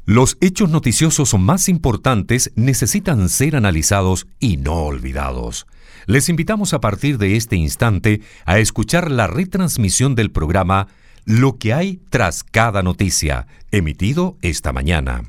Los hechos noticiosos más importantes necesitan ser analizados y no olvidados. Les invitamos a partir de este instante a escuchar la retransmisión del programa Lo que hay tras cada noticia, emitido esta mañana.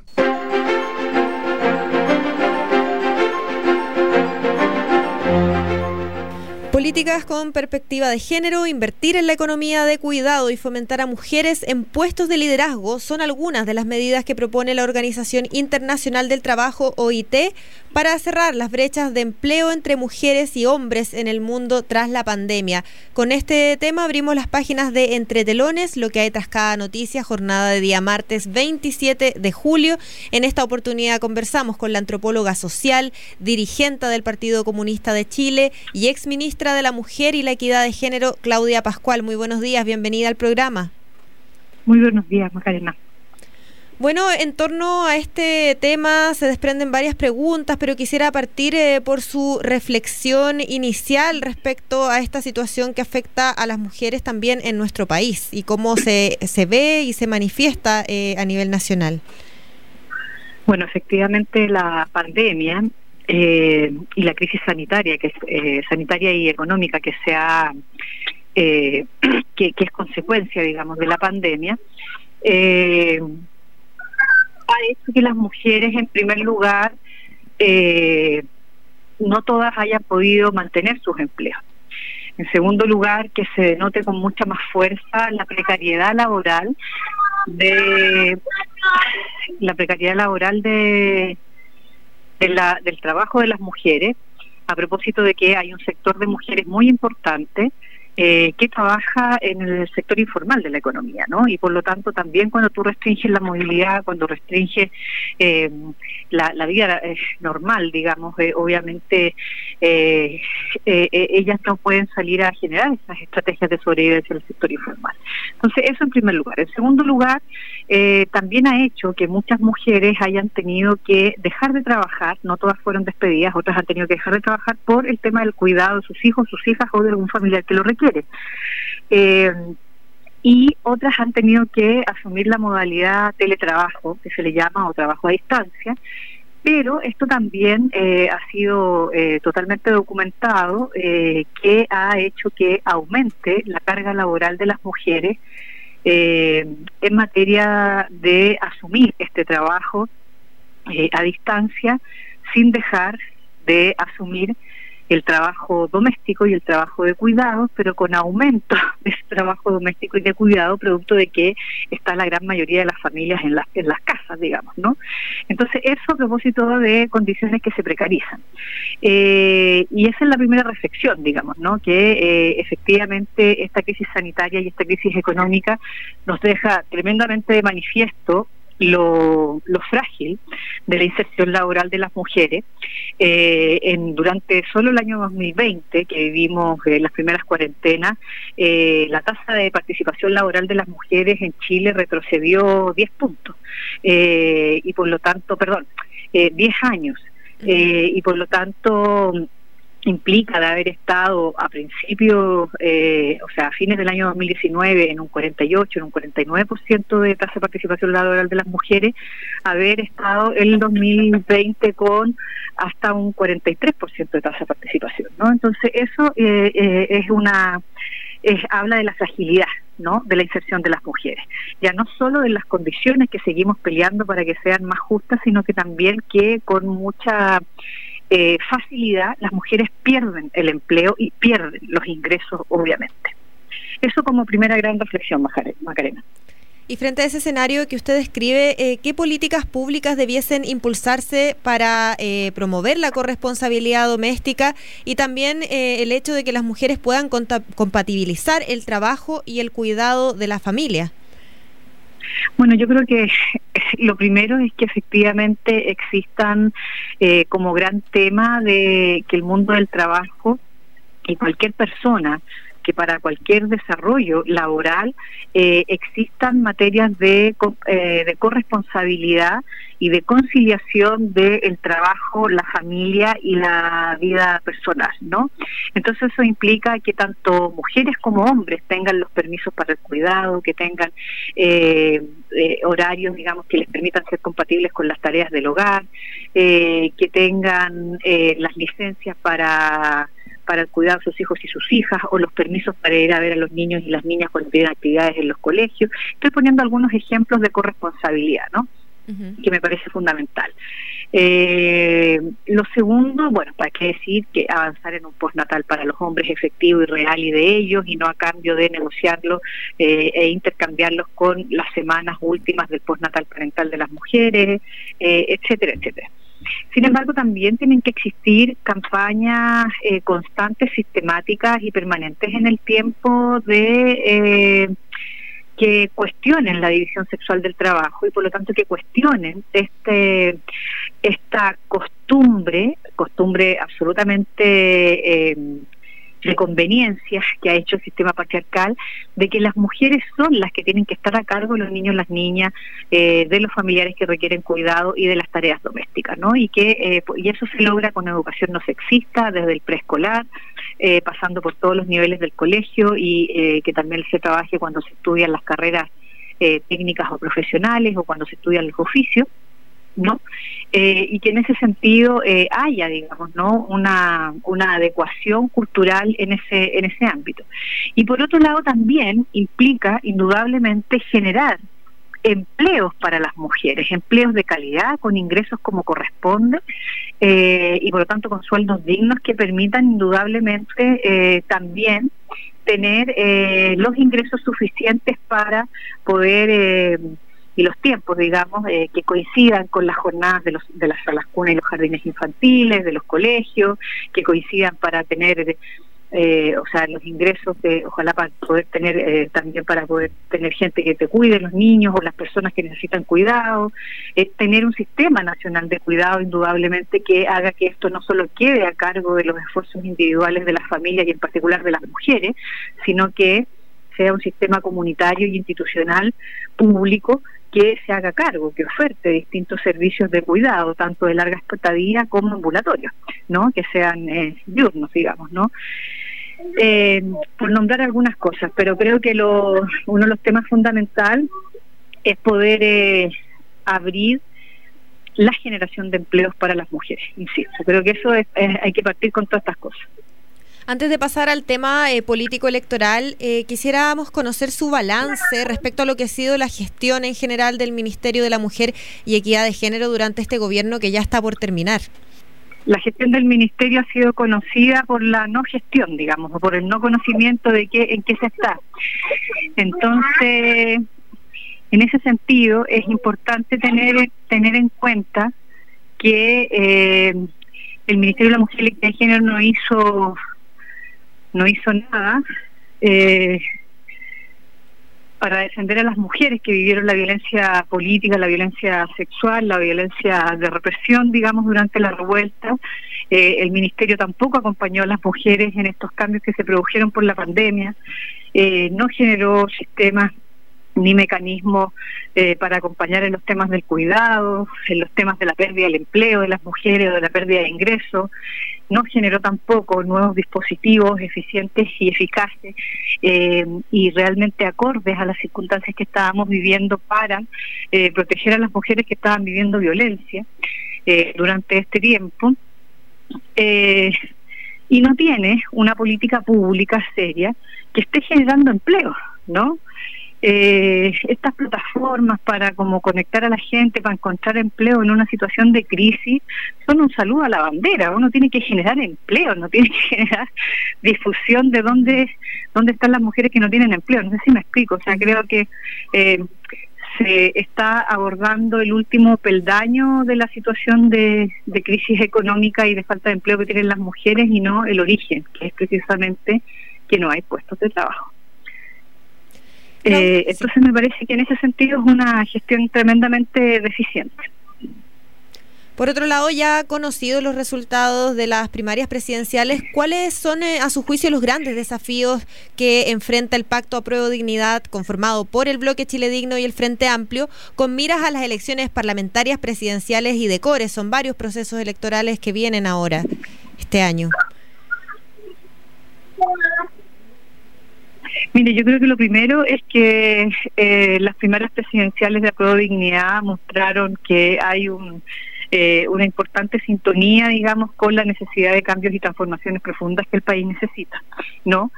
Políticas con perspectiva de género, invertir en la economía de cuidado y fomentar a mujeres en puestos de liderazgo son algunas de las medidas que propone la Organización Internacional del Trabajo, OIT, para cerrar las brechas de empleo entre mujeres y hombres en el mundo tras la pandemia. Con este tema abrimos las páginas de Entre Telones, lo que hay tras cada noticia, jornada de día martes 27 de julio. En esta oportunidad conversamos con la antropóloga social, dirigente del Partido Comunista de Chile y exministra de la Mujer y la Equidad de Género, Claudia Pascual. Muy buenos días, bienvenida al programa. Muy buenos días, Macarena. Bueno, en torno a este tema se desprenden varias preguntas, pero quisiera partir por su reflexión inicial respecto a esta situación que afecta a las mujeres también en nuestro país y cómo se ve y se manifiesta a nivel nacional. Bueno, efectivamente la pandemia y la crisis sanitaria, que es sanitaria y económica que que es consecuencia, digamos, de la pandemia, ha hecho que las mujeres, en primer lugar, no todas hayan podido mantener sus empleos. En segundo lugar, que se denote con mucha más fuerza la precariedad laboral del trabajo de las mujeres, a propósito de que hay un sector de mujeres muy importante que trabaja en el sector informal de la economía, ¿no? Y por lo tanto también cuando tú restringes la movilidad, cuando restringes la vida normal, digamos, obviamente ellas no pueden salir a generar esas estrategias de sobrevivencia en el sector informal. Entonces eso en primer lugar. En segundo lugar, también ha hecho que muchas mujeres hayan tenido que dejar de trabajar, no todas fueron despedidas, otras han tenido que dejar de trabajar por el tema del cuidado de sus hijos, sus hijas o de algún familiar que lo requiere. Y otras han tenido que asumir la modalidad teletrabajo, que se le llama, o trabajo a distancia, pero esto también ha sido totalmente documentado, que ha hecho que aumente la carga laboral de las mujeres en materia de asumir este trabajo a distancia, sin dejar de asumir el trabajo doméstico y el trabajo de cuidado, pero con aumento de ese trabajo doméstico y de cuidado, producto de que está la gran mayoría de las familias en las casas, digamos, ¿no? Entonces, eso a propósito de condiciones que se precarizan. Y esa es la primera reflexión, digamos, ¿no? Que efectivamente esta crisis sanitaria y esta crisis económica nos deja tremendamente de manifiesto lo frágil de la inserción laboral de las mujeres. Durante solo el año 2020, que vivimos las primeras cuarentenas, la tasa de participación laboral de las mujeres en Chile retrocedió 10 puntos, y por lo tanto, 10 años, y por lo tanto implica de haber estado a principios, a fines del año 2019 en un 48, en un 49% de tasa de participación laboral de las mujeres, haber estado en el 2020 con hasta un 43% de tasa de participación, ¿no? Entonces eso habla de la fragilidad, ¿no?, de la inserción de las mujeres, ya no solo de las condiciones que seguimos peleando para que sean más justas, sino que también que con mucha facilidad las mujeres pierden el empleo y pierden los ingresos, obviamente. Eso como primera gran reflexión, Macarena. Y frente a ese escenario que usted describe, ¿qué políticas públicas debiesen impulsarse para promover la corresponsabilidad doméstica y también el hecho de que las mujeres puedan compatibilizar el trabajo y el cuidado de la familia? Bueno, yo creo que lo primero es que efectivamente existan como gran tema de que el mundo del trabajo y cualquier persona que para cualquier desarrollo laboral existan materias de corresponsabilidad y de conciliación del trabajo, la familia y la vida personal, ¿no? Entonces eso implica que tanto mujeres como hombres tengan los permisos para el cuidado, que tengan horarios, digamos, que les permitan ser compatibles con las tareas del hogar, que tengan las licencias para el cuidado de sus hijos y sus hijas, o los permisos para ir a ver a los niños y las niñas cuando tienen actividades en los colegios. Estoy poniendo algunos ejemplos de corresponsabilidad, ¿no? Que me parece fundamental. Lo segundo, bueno, para qué decir que avanzar en un postnatal para los hombres efectivo y real y de ellos, y no a cambio de negociarlo e intercambiarlos con las semanas últimas del postnatal parental de las mujeres, etcétera, etcétera. Sin embargo, también tienen que existir campañas constantes, sistemáticas y permanentes en el tiempo de que cuestionen la división sexual del trabajo, y por lo tanto que cuestionen esta costumbre absolutamente de conveniencias que ha hecho el sistema patriarcal, de que las mujeres son las que tienen que estar a cargo de los niños, las niñas, de los familiares que requieren cuidado y de las tareas domésticas, ¿no? Y eso se logra con educación no sexista desde el preescolar, pasando por todos los niveles del colegio, y que también se trabaje cuando se estudian las carreras técnicas o profesionales, o cuando se estudian los oficios, ¿no? Y que en ese sentido haya, digamos, ¿no?, una adecuación cultural en ese ámbito. Y por otro lado también implica indudablemente generar empleos para las mujeres, empleos de calidad, con ingresos como corresponde, y por lo tanto con sueldos dignos que permitan indudablemente también tener los ingresos suficientes para poder y los tiempos, digamos, que coincidan con las jornadas de las salas cuna y los jardines infantiles, de los colegios, que coincidan para tener los ingresos ojalá para poder tener también para poder tener gente que te cuide, los niños o las personas que necesitan cuidado, tener un sistema nacional de cuidado indudablemente que haga que esto no solo quede a cargo de los esfuerzos individuales de las familias y en particular de las mujeres, sino que sea un sistema comunitario y institucional público que se haga cargo, que oferte distintos servicios de cuidado, tanto de larga estadía como ambulatorios, ¿no? Que sean diurnos, digamos, ¿no? Por nombrar algunas cosas, pero creo que uno de los temas fundamentales es poder abrir la generación de empleos para las mujeres, insisto. Creo que eso hay que partir con todas estas cosas. Antes de pasar al tema político-electoral, quisiéramos conocer su balance respecto a lo que ha sido la gestión en general del Ministerio de la Mujer y Equidad de Género durante este gobierno que ya está por terminar. La gestión del Ministerio ha sido conocida por la no gestión, digamos, o por el no conocimiento de en qué se está. Entonces, en ese sentido, es importante tener en cuenta que el Ministerio de la Mujer y Equidad de Género no hizo nada para defender a las mujeres que vivieron la violencia política, la violencia sexual, la violencia de represión, digamos, durante la revuelta. El Ministerio tampoco acompañó a las mujeres en estos cambios que se produjeron por la pandemia, no generó sistemas ni mecanismos para acompañar en los temas del cuidado, en los temas de la pérdida del empleo de las mujeres o de la pérdida de ingresos. No generó tampoco nuevos dispositivos eficientes y eficaces y realmente acordes a las circunstancias que estábamos viviendo para proteger a las mujeres que estaban viviendo violencia durante este tiempo. Y no tiene una política pública seria que esté generando empleo, ¿no? Estas plataformas para como conectar a la gente, para encontrar empleo en una situación de crisis, son un saludo a la bandera. Uno tiene que generar empleo, no tiene que generar difusión de dónde están las mujeres que no tienen empleo. No sé si me explico. O sea, creo que se está abordando el último peldaño de la situación de crisis económica y de falta de empleo que tienen las mujeres, y no el origen, que es precisamente que no hay puestos de trabajo. Entonces me parece que en ese sentido es una gestión tremendamente deficiente. Por otro lado, ya conocidos los resultados de las primarias presidenciales, ¿cuáles son, a su juicio, los grandes desafíos que enfrenta el Pacto Apruebo Dignidad, conformado por el Bloque Chile Digno y el Frente Amplio, con miras a las elecciones parlamentarias, presidenciales y de core? Son varios procesos electorales que vienen ahora, este año. Mire, yo creo que lo primero es que las primarias presidenciales de Apruebo Dignidad mostraron que hay una importante sintonía, digamos, con la necesidad de cambios y transformaciones profundas que el país necesita, ¿no?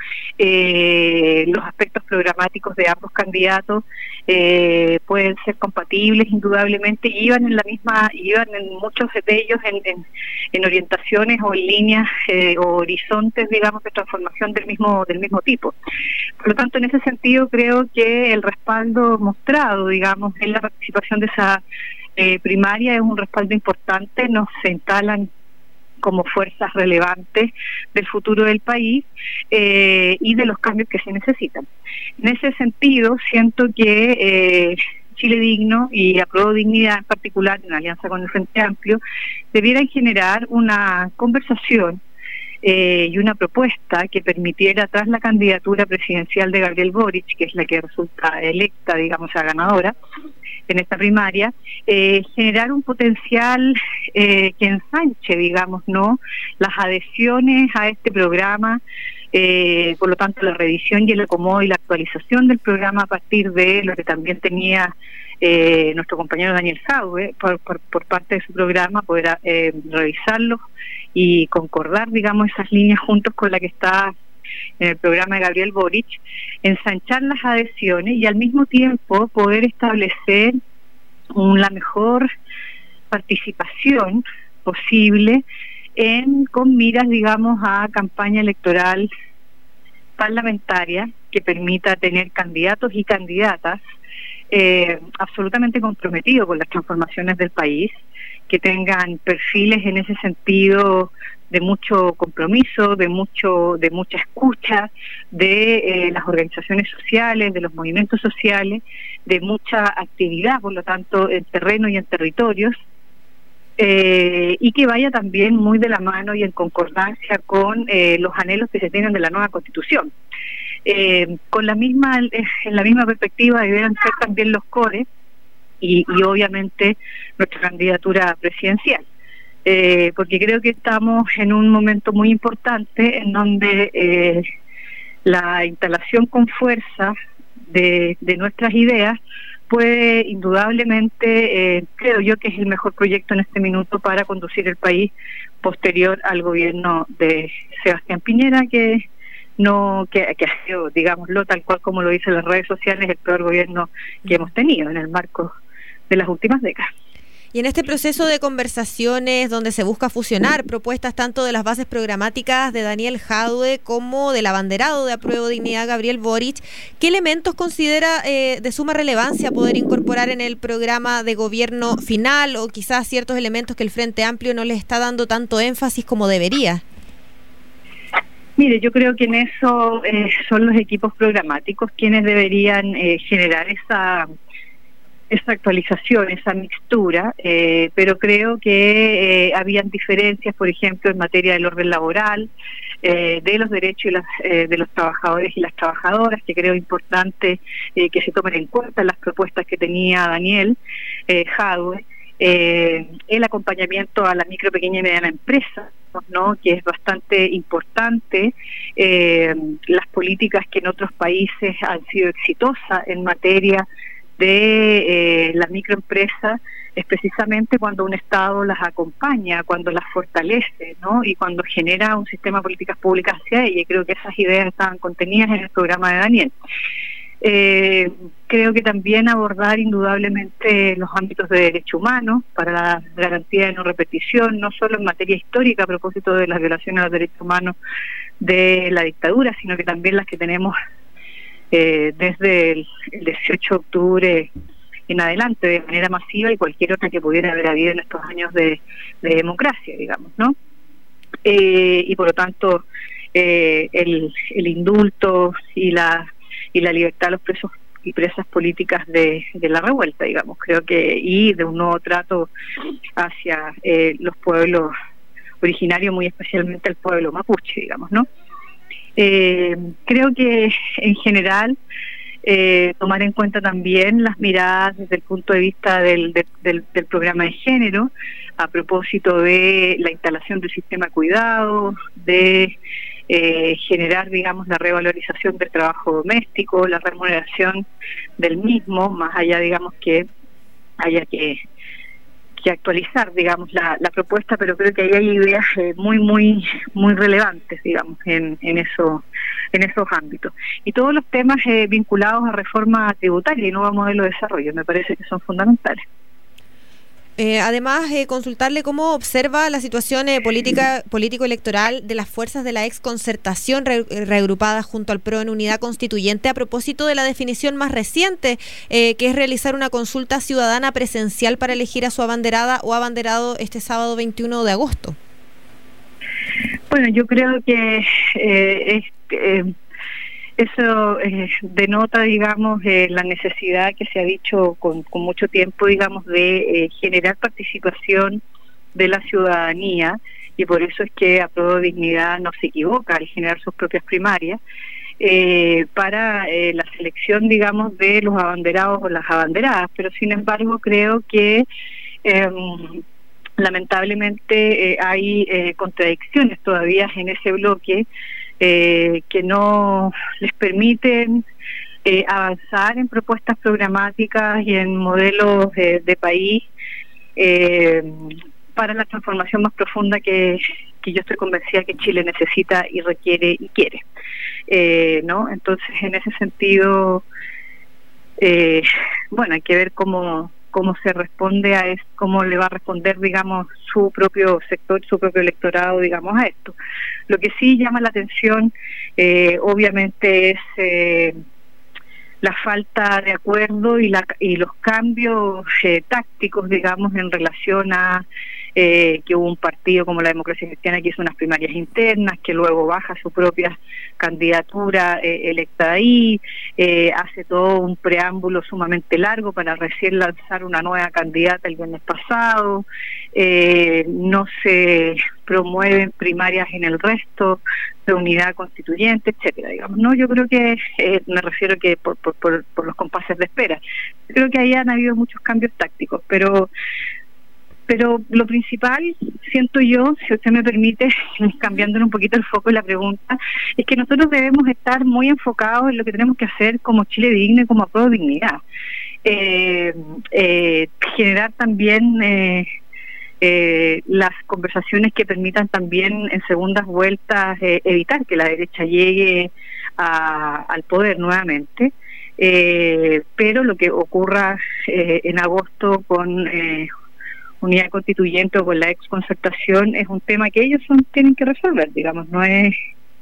Los aspectos programáticos de ambos candidatos pueden ser compatibles, indudablemente, iban en muchos de ellos en orientaciones o en líneas o horizontes, digamos, de transformación del mismo tipo. Por lo tanto, en ese sentido, creo que el respaldo mostrado, digamos, en la participación de esa primaria es un respaldo importante. Nos se instalan como fuerzas relevantes del futuro del país y de los cambios que se necesitan. En ese sentido, siento que Chile Digno y Apruebo Dignidad en particular, en alianza con el Frente Amplio, debieran generar una conversación y una propuesta que permitiera, tras la candidatura presidencial de Gabriel Boric, que es la que resulta electa, digamos, a ganadora en esta primaria, generar un potencial que ensanche, digamos, ¿no?, las adhesiones a este programa, por lo tanto la revisión y el acomodo y la actualización del programa a partir de lo que también tenía nuestro compañero Daniel Jadue por parte de su programa, poder revisarlo y concordar, digamos, esas líneas juntos con la que está en el programa de Gabriel Boric, ensanchar las adhesiones y al mismo tiempo poder establecer la mejor participación posible con miras, digamos, a campaña electoral parlamentaria que permita tener candidatos y candidatas absolutamente comprometidos con las transformaciones del país, que tengan perfiles en ese sentido de mucho compromiso, de mucha escucha de las organizaciones sociales, de los movimientos sociales, de mucha actividad, por lo tanto, en terreno y en territorios, y que vaya también muy de la mano y en concordancia con los anhelos que se tienen de la nueva Constitución. En la misma perspectiva deberán ser también los cores y obviamente nuestra candidatura presidencial. Porque creo que estamos en un momento muy importante en donde la instalación con fuerza de nuestras ideas puede indudablemente, creo yo que es el mejor proyecto en este minuto para conducir el país posterior al gobierno de Sebastián Piñera, que ha sido, digámoslo tal cual como lo dicen las redes sociales, el peor gobierno que hemos tenido en el marco de las últimas décadas. Y en este proceso de conversaciones donde se busca fusionar propuestas tanto de las bases programáticas de Daniel Jadue como del abanderado de Apruebo Dignidad Gabriel Boric, ¿qué elementos considera de suma relevancia poder incorporar en el programa de gobierno final, o quizás ciertos elementos que el Frente Amplio no le está dando tanto énfasis como debería? Mire, yo creo que en eso son los equipos programáticos quienes deberían generar esa actualización, esa mixtura, pero creo que habían diferencias, por ejemplo, en materia del orden laboral, de los derechos de los trabajadores y las trabajadoras, que creo importante que se tomen en cuenta las propuestas que tenía Daniel Jadue, el acompañamiento a la micro, pequeña y mediana empresa, ¿no?, que es bastante importante, las políticas que en otros países han sido exitosas en materia de la microempresa, es precisamente cuando un Estado las acompaña, cuando las fortalece, ¿no?, y cuando genera un sistema de políticas públicas hacia ella. Y creo que esas ideas estaban contenidas en el programa de Daniel. Creo que también abordar indudablemente los ámbitos de derechos humanos para la garantía de no repetición, no solo en materia histórica a propósito de las violaciones a los derechos humanos de la dictadura, sino que también las que tenemos desde el 18 de octubre en adelante, de manera masiva, y cualquier otra que pudiera haber habido en estos años de democracia, digamos, ¿no? Y por lo tanto, el indulto y la libertad de los presos y presas políticas de la revuelta, digamos, creo que, y de un nuevo trato hacia los pueblos originarios, muy especialmente el pueblo mapuche, digamos, ¿no? Creo que en general tomar en cuenta también las miradas desde el punto de vista del programa de género, a propósito de la instalación del sistema de cuidado, de generar, digamos, la revalorización del trabajo doméstico, la remuneración del mismo, más allá, digamos, que haya que actualizar, digamos, la propuesta, pero creo que ahí hay ideas muy relevantes, digamos, en esos ámbitos. Y todos los temas vinculados a reforma tributaria y nuevo modelo de desarrollo me parece que son fundamentales. Además, consultarle cómo observa la situación político-electoral de las fuerzas de la exconcertación reagrupadas junto al PRO en unidad constituyente a propósito de la definición más reciente, que es realizar una consulta ciudadana presencial para elegir a su abanderada o abanderado este sábado 21 de agosto. Bueno, yo creo que eso denota, digamos, la necesidad que se ha dicho con mucho tiempo, digamos, de generar participación de la ciudadanía, y por eso es que Apruebo Dignidad no se equivoca al generar sus propias primarias para la selección, digamos, de los abanderados o las abanderadas. Pero sin embargo creo que lamentablemente hay contradicciones todavía en ese bloque que no les permiten avanzar en propuestas programáticas y en modelos de país para la transformación más profunda que yo estoy convencida que Chile necesita y requiere y quiere, ¿no? Entonces, en ese sentido, bueno, hay que ver cómo se responde a esto, cómo le va a responder, digamos, su propio sector, su propio electorado, digamos, a esto. Lo que sí llama la atención, obviamente, es la falta de acuerdo y los cambios tácticos, digamos, en relación a que hubo un partido como la Democracia Cristiana que hizo unas primarias internas, que luego baja su propia candidatura electa ahí, hace todo un preámbulo sumamente largo para recién lanzar una nueva candidata el viernes pasado, no se promueven primarias en el resto de unidad constituyente, etcétera, digamos, ¿no? Yo creo que, me refiero que por los compases de espera, creo que ahí han habido muchos cambios tácticos, pero lo principal, siento yo, si usted me permite, cambiándole un poquito el foco de la pregunta, es que nosotros debemos estar muy enfocados en lo que tenemos que hacer como Chile Digno y como Apruebo Dignidad. Generar también las conversaciones que permitan también en segundas vueltas evitar que la derecha llegue al poder nuevamente. Pero lo que ocurra en agosto con unidad constituyente o con la exconcertación es un tema que ellos tienen que resolver, digamos, no es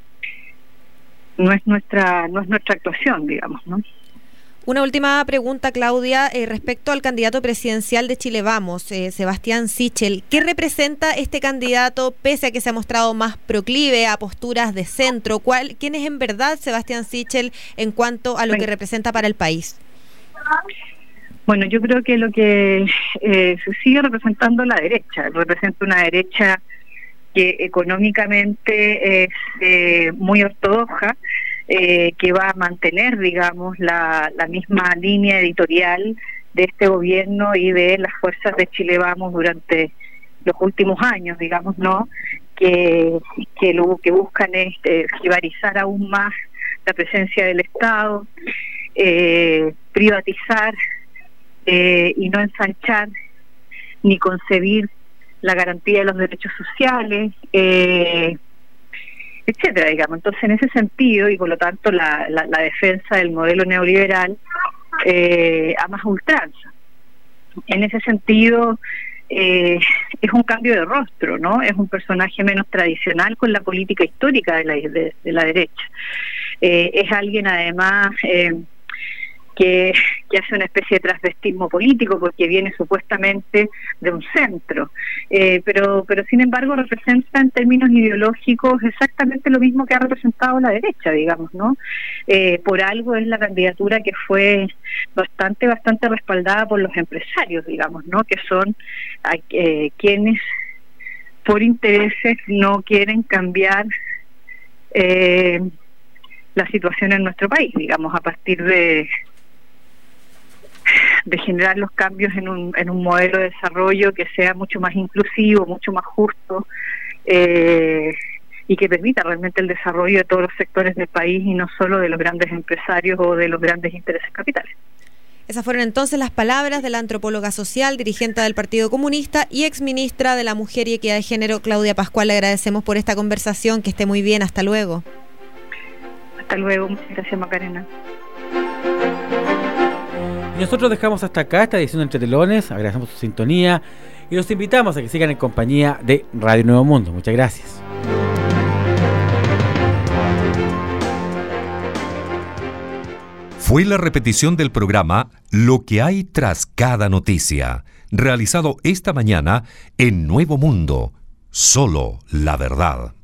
nuestra actuación, digamos, ¿no? Una última pregunta, Claudia, respecto al candidato presidencial de Chile Vamos, Sebastián Sichel. ¿Qué representa este candidato, pese a que se ha mostrado más proclive a posturas de centro? ¿Quién es en verdad Sebastián Sichel en cuanto a lo que representa para el país? Bueno, yo creo que lo que se sigue representando la derecha, representa una derecha que económicamente es muy ortodoxa, que va a mantener, digamos, la misma línea editorial de este gobierno y de las fuerzas de Chile Vamos durante los últimos años, digamos, ¿no? Que lo que buscan es jibarizar aún más la presencia del Estado, privatizar y no ensanchar ni concebir la garantía de los derechos sociales, etcétera, digamos. Entonces, en ese sentido, y por lo tanto la defensa del modelo neoliberal a más ultranza. En ese sentido, es un cambio de rostro, ¿no? Es un personaje menos tradicional con la política histórica de la derecha. Es alguien, además, que hace una especie de transvestismo político porque viene supuestamente de un centro, pero sin embargo representa en términos ideológicos exactamente lo mismo que ha representado la derecha, digamos, ¿no? Por algo es la candidatura que fue bastante respaldada por los empresarios, digamos, ¿no? Que son quienes por intereses no quieren cambiar la situación en nuestro país, digamos, a partir de generar los cambios en un modelo de desarrollo que sea mucho más inclusivo, mucho más justo, y que permita realmente el desarrollo de todos los sectores del país y no solo de los grandes empresarios o de los grandes intereses capitales. Esas fueron entonces las palabras de la antropóloga social, dirigente del Partido Comunista y exministra de la Mujer y Equidad de Género, Claudia Pascual. Le agradecemos por esta conversación, que esté muy bien, hasta luego. Hasta luego, muchas gracias, Macarena. Y nosotros dejamos hasta acá esta edición de Entre Telones, agradecemos su sintonía y los invitamos a que sigan en compañía de Radio Nuevo Mundo. Muchas gracias. Fue la repetición del programa Lo que hay tras cada noticia, realizado esta mañana en Nuevo Mundo, solo la verdad.